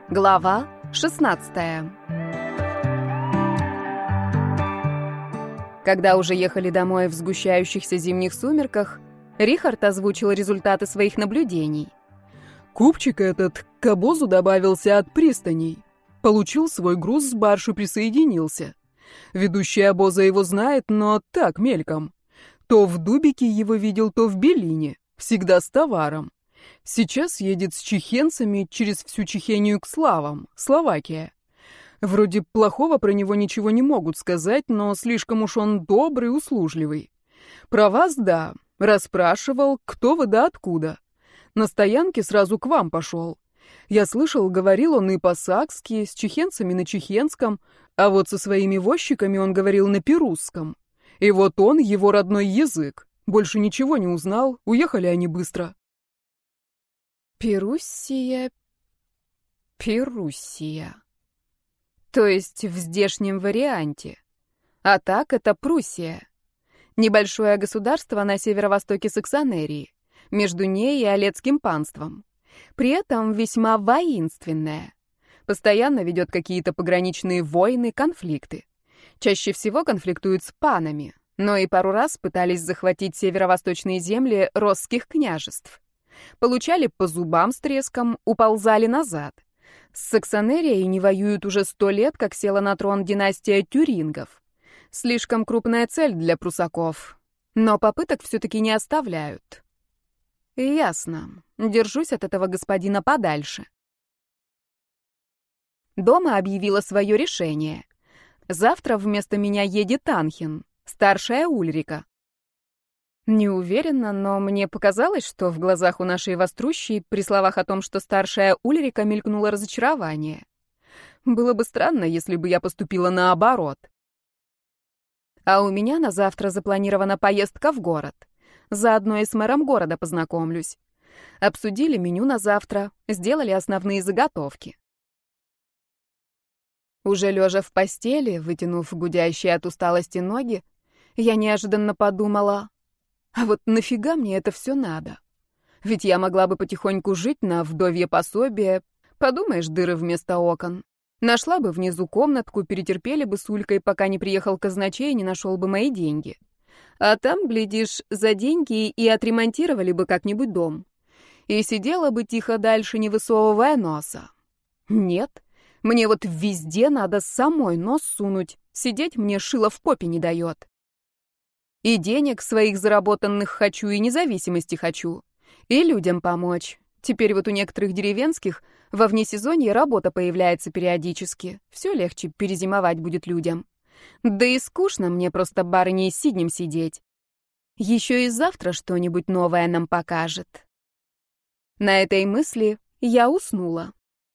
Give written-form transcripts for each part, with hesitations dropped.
Глава 16. Когда уже ехали домой в сгущающихся зимних сумерках, Рихард озвучил результаты своих наблюдений. Купчик этот к обозу добавился от пристаней. Получил свой груз с барж и присоединился. Ведущий обоза его знает, но так, мельком. То в Дубике его видел, то в Белине. Всегда с товаром. Сейчас едет с чехенцами через всю Чехению к Славам, Словакия. Вроде плохого про него ничего не могут сказать, но слишком уж он добрый, услужливый. Про вас, да, расспрашивал, кто вы да откуда. На стоянке сразу к вам пошел. Я слышал, говорил он и по-сакски, с чехенцами на чехенском, а вот со своими возчиками он говорил на перусском. И вот он, его родной язык. Больше ничего не узнал, уехали они быстро. Перуссия. То есть в здешнем варианте. А так это Пруссия. Небольшое государство на северо-востоке Саксонерии, между ней и Олецким панством. При этом весьма воинственное. Постоянно ведет какие-то пограничные войны, конфликты. Чаще всего конфликтуют с панами, но и пару раз пытались захватить северо-восточные земли росских княжеств. Получали по зубам с треском, уползали назад. С Саксонерией не воюют уже 100 лет, как села на трон династия Тюрингов. Слишком крупная цель для прусаков. Но попыток все-таки не оставляют. Ясно. Держусь от этого господина подальше. Дома объявила свое решение. Завтра вместо меня едет Анхин, старшая Ульрика. Не уверена, но мне показалось, что в глазах у нашей вострущей при словах о том, что старшая Ульрика, мелькнуло разочарование. Было бы странно, если бы я поступила наоборот. А у меня на завтра запланирована поездка в город. Заодно и с мэром города познакомлюсь. Обсудили меню на завтра, сделали основные заготовки. Уже лежа в постели, вытянув гудящие от усталости ноги, я неожиданно подумала: а вот нафига мне это все надо? Ведь я могла бы потихоньку жить на вдовье пособие. Подумаешь, дыры вместо окон. Нашла бы внизу комнатку, перетерпели бы с Улькой, пока не приехал казначей и не нашел бы мои деньги. А там, глядишь, за деньги и отремонтировали бы как-нибудь дом. И сидела бы тихо дальше, не высовывая носа. Нет, мне вот везде надо самой нос сунуть. Сидеть мне шило в попе не дает. И денег своих заработанных хочу, и независимости хочу. И людям помочь. Теперь вот у некоторых деревенских во внесезонье работа появляется периодически. Все легче перезимовать будет людям. Да и скучно мне просто барыней сиднем сидеть. Еще и завтра что-нибудь новое нам покажет. На этой мысли я уснула.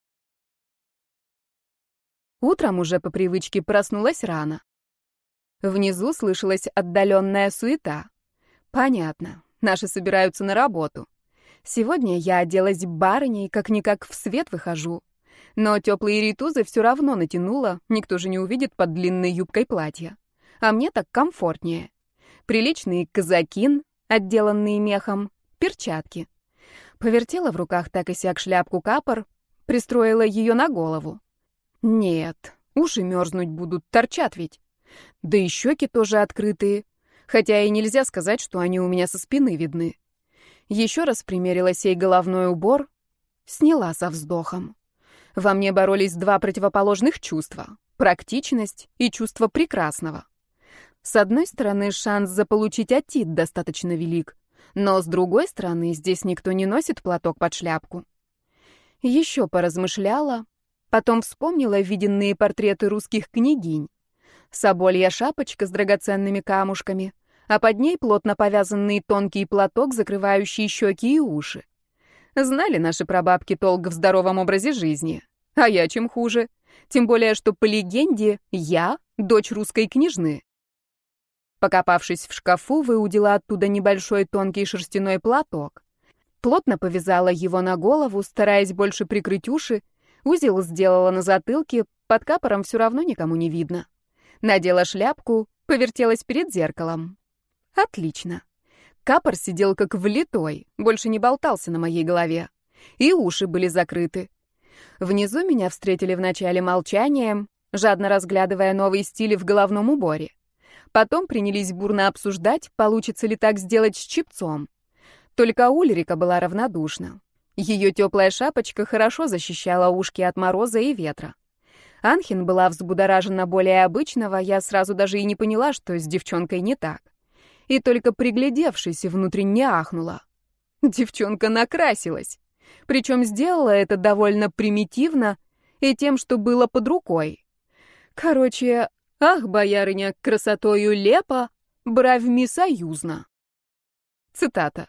Утром уже по привычке проснулась рано. Внизу слышалась отдаленная суета. Понятно, наши собираются на работу. Сегодня я оделась барыней, как-никак в свет выхожу. Но теплые ритузы все равно натянула, никто же не увидит под длинной юбкой платья. А мне так комфортнее. Приличный казакин, отделанный мехом, перчатки. Повертела в руках так и сяк шляпку-капор, пристроила ее на голову. Нет, уши мерзнуть будут, торчат ведь. Да и щеки тоже открытые, хотя и нельзя сказать, что они у меня со спины видны. Еще раз примерила сей головной убор, сняла со вздохом. Во мне боролись два противоположных чувства — практичность и чувство прекрасного. С одной стороны, шанс заполучить отит достаточно велик, но с другой стороны, здесь никто не носит платок под шляпку. Еще поразмышляла, потом вспомнила виденные портреты русских княгинь. Соболья шапочка с драгоценными камушками, а под ней плотно повязанный тонкий платок, закрывающий щеки и уши. Знали наши прабабки толк в здоровом образе жизни. А я чем хуже? Тем более, что по легенде я дочь русской княжны. Покопавшись в шкафу, выудила оттуда небольшой тонкий шерстяной платок. Плотно повязала его на голову, стараясь больше прикрыть уши. Узел сделала на затылке, под капором все равно никому не видно. Надела шляпку, повертелась перед зеркалом. Отлично. Капор сидел как влитой, больше не болтался на моей голове. И уши были закрыты. Внизу меня встретили вначале молчанием, жадно разглядывая новые стили в головном уборе. Потом принялись бурно обсуждать, получится ли так сделать с чепцом. Только Ульрика была равнодушна. Ее теплая шапочка хорошо защищала ушки от мороза и ветра. Анхин была взбудоражена более обычного, я сразу даже и не поняла, что с девчонкой не так. И только приглядевшись, внутренне ахнула. Девчонка накрасилась. Причем сделала это довольно примитивно и тем, что было под рукой. Короче, ах, боярыня, красотою лепа, бравьми союзна. Цитата.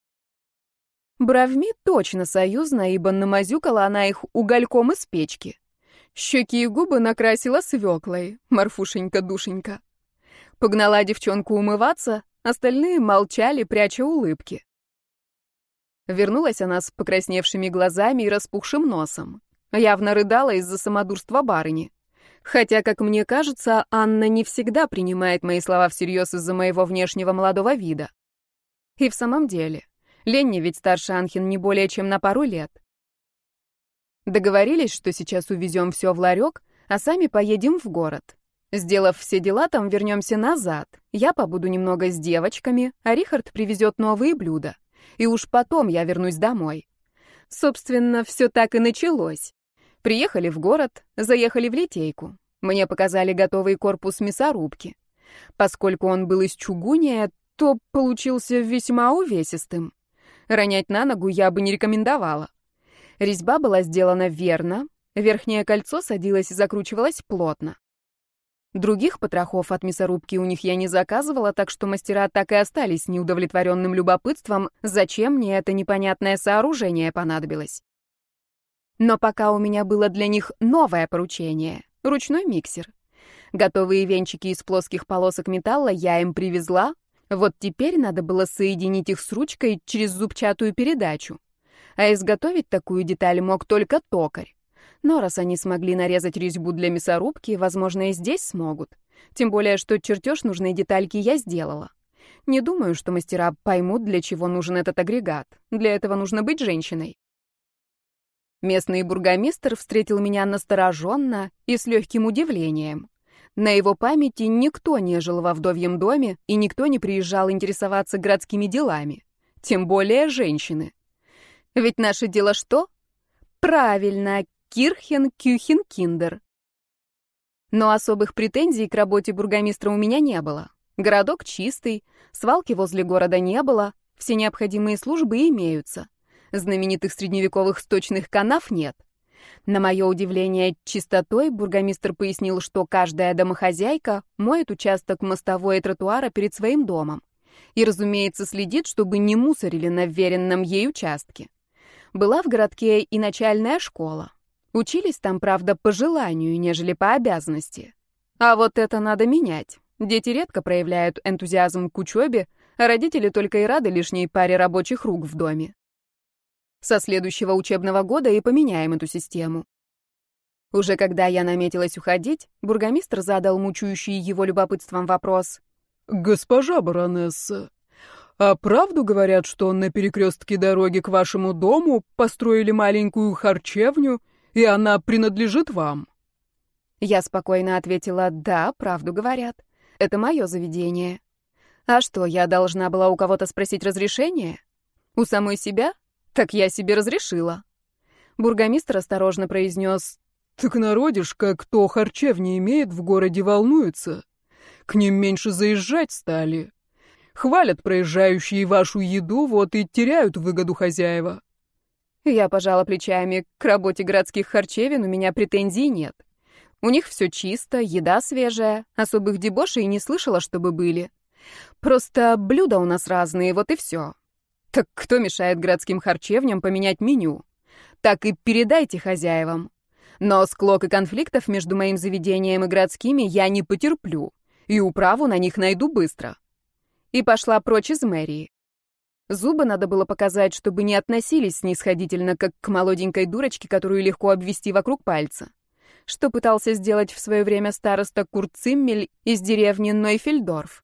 Бравьми точно союзна, ибо намазюкала она их угольком из печки. Щеки и губы накрасила свеклой, Марфушенька-душенька. Погнала девчонку умываться, остальные молчали, пряча улыбки. Вернулась она с покрасневшими глазами и распухшим носом. Явно рыдала из-за самодурства барыни. Хотя, как мне кажется, Анна не всегда принимает мои слова всерьез из-за моего внешнего молодого вида. И в самом деле, Ленни ведь старше Анхин не более чем на пару лет. Договорились, что сейчас увезем все в ларек, а сами поедем в город. Сделав все дела, там вернемся назад. Я побуду немного с девочками, а Рихард привезет новые блюда. И уж потом я вернусь домой. Собственно, все так и началось. Приехали в город, заехали в литейку. Мне показали готовый корпус мясорубки. Поскольку он был из чугуния, то получился весьма увесистым. Ронять на ногу я бы не рекомендовала. Резьба была сделана верно, верхнее кольцо садилось и закручивалось плотно. Других потрохов от мясорубки у них я не заказывала, так что мастера так и остались неудовлетворенным любопытством, зачем мне это непонятное сооружение понадобилось. Но пока у меня было для них новое поручение — ручной миксер. Готовые венчики из плоских полосок металла я им привезла, вот теперь надо было соединить их с ручкой через зубчатую передачу. А изготовить такую деталь мог только токарь. Но раз они смогли нарезать резьбу для мясорубки, возможно, и здесь смогут. Тем более, что чертеж нужной детальки я сделала. Не думаю, что мастера поймут, для чего нужен этот агрегат. Для этого нужно быть женщиной. Местный бургомистр встретил меня настороженно и с легким удивлением. На его памяти никто не жил во вдовьем доме, и никто не приезжал интересоваться городскими делами. Тем более женщины. Ведь наше дело что? Правильно, Кирхен, Кюхен, Киндер. Но особых претензий к работе бургомистра у меня не было. Городок чистый, свалки возле города не было, все необходимые службы имеются. Знаменитых средневековых сточных канав нет. На мое удивление чистотой бургомистр пояснил, что каждая домохозяйка моет участок мостовой и тротуара перед своим домом. И, разумеется, следит, чтобы не мусорили на вверенном ей участке. Была в городке и начальная школа. Учились там, правда, по желанию, нежели по обязанности. А вот это надо менять. Дети редко проявляют энтузиазм к учебе, а родители только и рады лишней паре рабочих рук в доме. Со следующего учебного года и поменяем эту систему. Уже когда я наметилась уходить, бургомистр задал мучающий его любопытством вопрос. «Госпожа баронесса, а правду говорят, что на перекрестке дороги к вашему дому построили маленькую харчевню, и она принадлежит вам?» Я спокойно ответила: «Да, правду говорят. Это мое заведение. А что, я должна была у кого-то спросить разрешение? У самой себя? Так я себе разрешила». Бургомистр осторожно произнес: «Так народишко, кто харчевни имеет в городе, волнуется. К ним меньше заезжать стали. Хвалят проезжающие вашу еду, вот и теряют выгоду хозяева». Я пожала плечами. К работе городских харчевин у меня претензий нет. У них все чисто, еда свежая, особых дебошей не слышала, чтобы были. Просто блюда у нас разные, вот и все. Так кто мешает городским харчевням поменять меню? Так и передайте хозяевам. Но склок и конфликтов между моим заведением и городскими я не потерплю, и управу на них найду быстро. И пошла прочь из мэрии. Зубы надо было показать, чтобы не относились снисходительно, как к молоденькой дурочке, которую легко обвести вокруг пальца. Что пытался сделать в свое время староста Курт Циммель из деревни Нойфельдорф.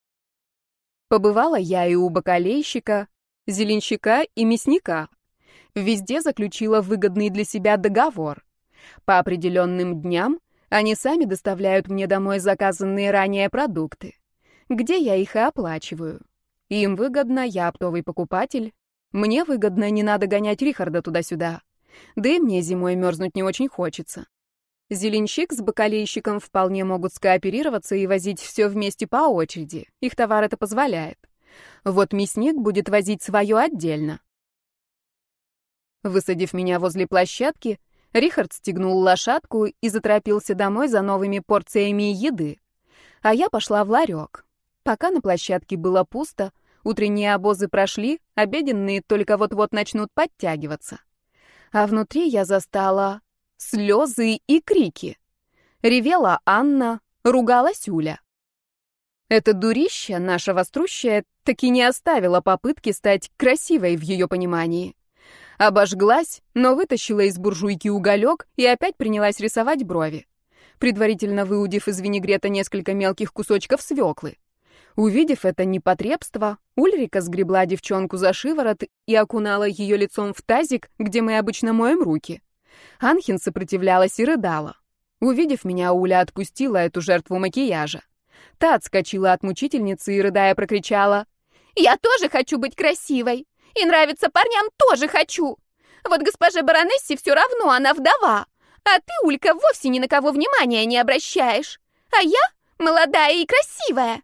Побывала я и у бакалейщика, зеленщика и мясника. Везде заключила выгодный для себя договор. По определенным дням они сами доставляют мне домой заказанные ранее продукты, где я их и оплачиваю. Им выгодно, я оптовый покупатель. Мне выгодно, не надо гонять Рихарда туда-сюда. Да и мне зимой мерзнуть не очень хочется. Зеленщик с бакалейщиком вполне могут скооперироваться и возить все вместе по очереди. Их товар это позволяет. Вот мясник будет возить свое отдельно. Высадив меня возле площадки, Рихард стегнул лошадку и заторопился домой за новыми порциями еды. А я пошла в ларек. Пока на площадке было пусто, утренние обозы прошли, обеденные только вот-вот начнут подтягиваться. А внутри я застала слезы и крики. Ревела Анна, ругалась Уля. Эта дурища, наша вострущая, таки не оставила попытки стать красивой в ее понимании. Обожглась, но вытащила из буржуйки уголек и опять принялась рисовать брови, предварительно выудив из винегрета несколько мелких кусочков свеклы. Увидев это непотребство, Ульрика сгребла девчонку за шиворот и окунала ее лицом в тазик, где мы обычно моем руки. Анхин сопротивлялась и рыдала. Увидев меня, Уля отпустила эту жертву макияжа. Та отскочила от мучительницы и, рыдая, прокричала: «Я тоже хочу быть красивой! И нравиться парням тоже хочу! Вот госпоже баронессе все равно, она вдова! А ты, Улька, вовсе ни на кого внимания не обращаешь! А я молодая и красивая!»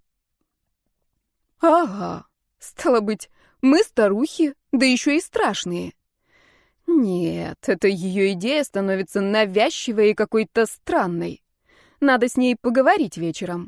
Ага, стало быть, мы старухи, да еще и страшные. Нет, эта ее идея становится навязчивой и какой-то странной. Надо с ней поговорить вечером.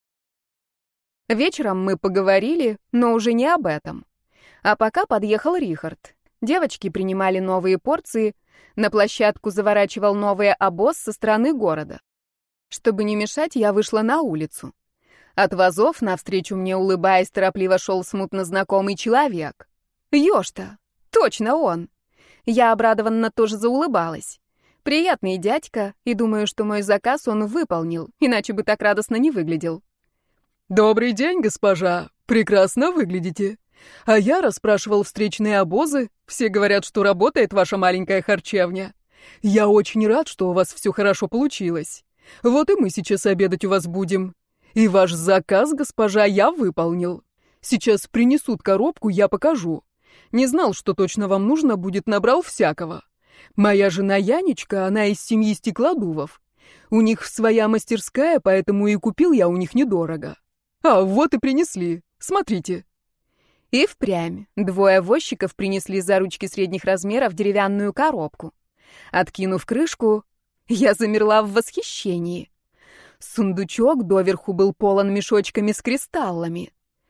Вечером мы поговорили, но уже не об этом. А пока подъехал Рихард. Девочки принимали новые порции, на площадку заворачивал новый обоз со стороны города. Чтобы не мешать, я вышла на улицу. От вазов навстречу мне, улыбаясь, торопливо шел смутно знакомый человек. Ёшта, точно он. Я обрадованно тоже заулыбалась. Приятный дядька, и думаю, что мой заказ он выполнил, иначе бы так радостно не выглядел. «Добрый день, госпожа. Прекрасно выглядите. А я расспрашивал встречные обозы. Все говорят, что работает ваша маленькая харчевня. Я очень рад, что у вас все хорошо получилось. Вот и мы сейчас обедать у вас будем. И ваш заказ, госпожа, я выполнил. Сейчас принесут коробку, я покажу. Не знал, что точно вам нужно будет, набрал всякого. Моя жена Янечка, она из семьи стеклодувов. У них своя мастерская, поэтому и купил я у них недорого. А вот и принесли. Смотрите». И впрямь двое возчиков принесли за ручки средних размеров деревянную коробку. Откинув крышку, я замерла в восхищении. Сундучок доверху был полон мешочками с кристаллами.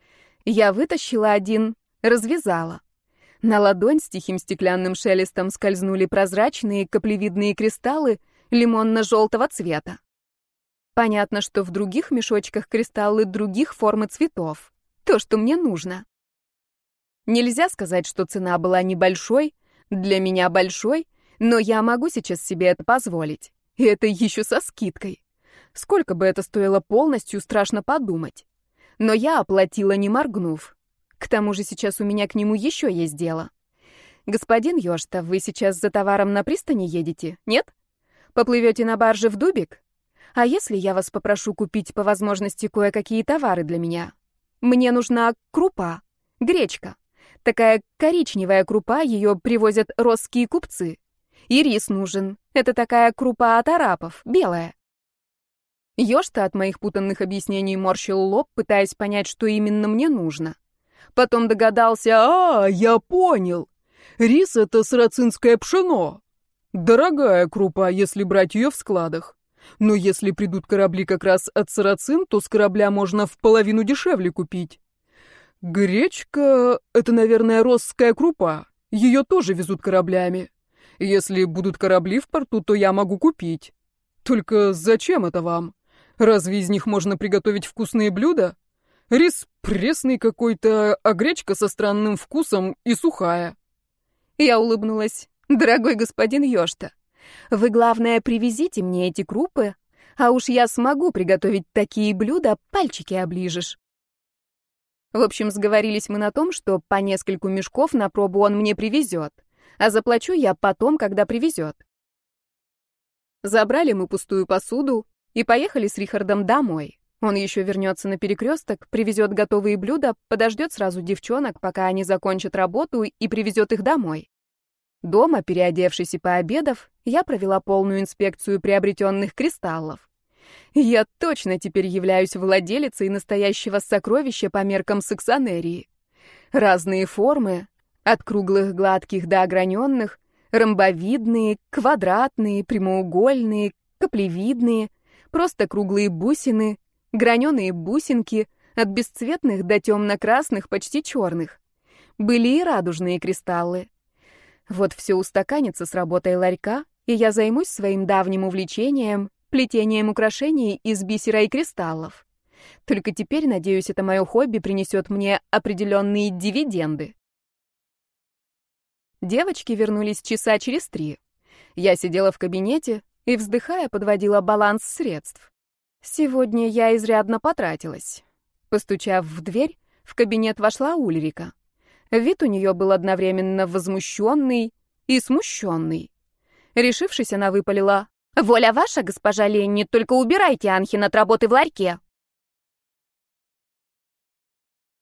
Я вытащила один, развязала. На ладонь с тихим стеклянным шелестом скользнули прозрачные каплевидные кристаллы лимонно-желтого цвета. Понятно, что в других мешочках кристаллы других форм и цветов. То, что мне нужно. Нельзя сказать, что цена была небольшой, для меня большой, но я могу сейчас себе это позволить. И это еще со скидкой. Сколько бы это стоило полностью, страшно подумать. Но я оплатила, не моргнув. К тому же сейчас у меня к нему еще есть дело. Господин Ёшта, вы сейчас за товаром на пристани едете, нет? Поплывете на барже в Дубик? А если я вас попрошу купить по возможности кое-какие товары для меня? Мне нужна крупа, гречка. Такая коричневая крупа, ее привозят росские купцы. И рис нужен. Это такая крупа от арапов, белая. Ёшта от моих путанных объяснений морщил лоб, пытаясь понять, что именно мне нужно. Потом догадался: я понял. Рис — это сарацинское пшено. Дорогая крупа, если брать ее в складах. Но если придут корабли как раз от сарацин, то с корабля можно в половину дешевле купить. Гречка — это, наверное, росская крупа. Ее тоже везут кораблями. Если будут корабли в порту, то я могу купить. Только зачем это вам? Разве из них можно приготовить вкусные блюда? Рис пресный какой-то, а гречка со странным вкусом и сухая. Я улыбнулась. Дорогой господин Ёшта, вы, главное, привезите мне эти крупы, а уж я смогу приготовить такие блюда, пальчики оближешь. В общем, сговорились мы на том, что по нескольку мешков на пробу он мне привезет. А заплачу я потом, когда привезет. Забрали мы пустую посуду и поехали с Рихардом домой. Он еще вернется на перекресток, привезет готовые блюда, подождет сразу девчонок, пока они закончат работу, и привезет их домой. Дома, переодевшись и пообедав, я провела полную инспекцию приобретенных кристаллов. Я точно теперь являюсь владелицей настоящего сокровища по меркам саксонерии. Разные формы, от круглых гладких до ограненных, ромбовидные, квадратные, прямоугольные, каплевидные, просто круглые бусины, граненые бусинки, от бесцветных до темно-красных, почти черных. Были и радужные кристаллы. Вот все устаканится с работой ларька, и я займусь своим давним увлечением — плетением украшений из бисера и кристаллов. Только теперь, надеюсь, это мое хобби принесет мне определенные дивиденды. Девочки вернулись часа через 3. Я сидела в кабинете и, вздыхая, подводила баланс средств. Сегодня я изрядно потратилась. Постучав в дверь, в кабинет вошла Ульрика. Вид у нее был одновременно возмущенный и смущенный. Решившись, она выпалила: «Воля ваша, госпожа Ленни, только убирайте Анхин от работы в ларьке!»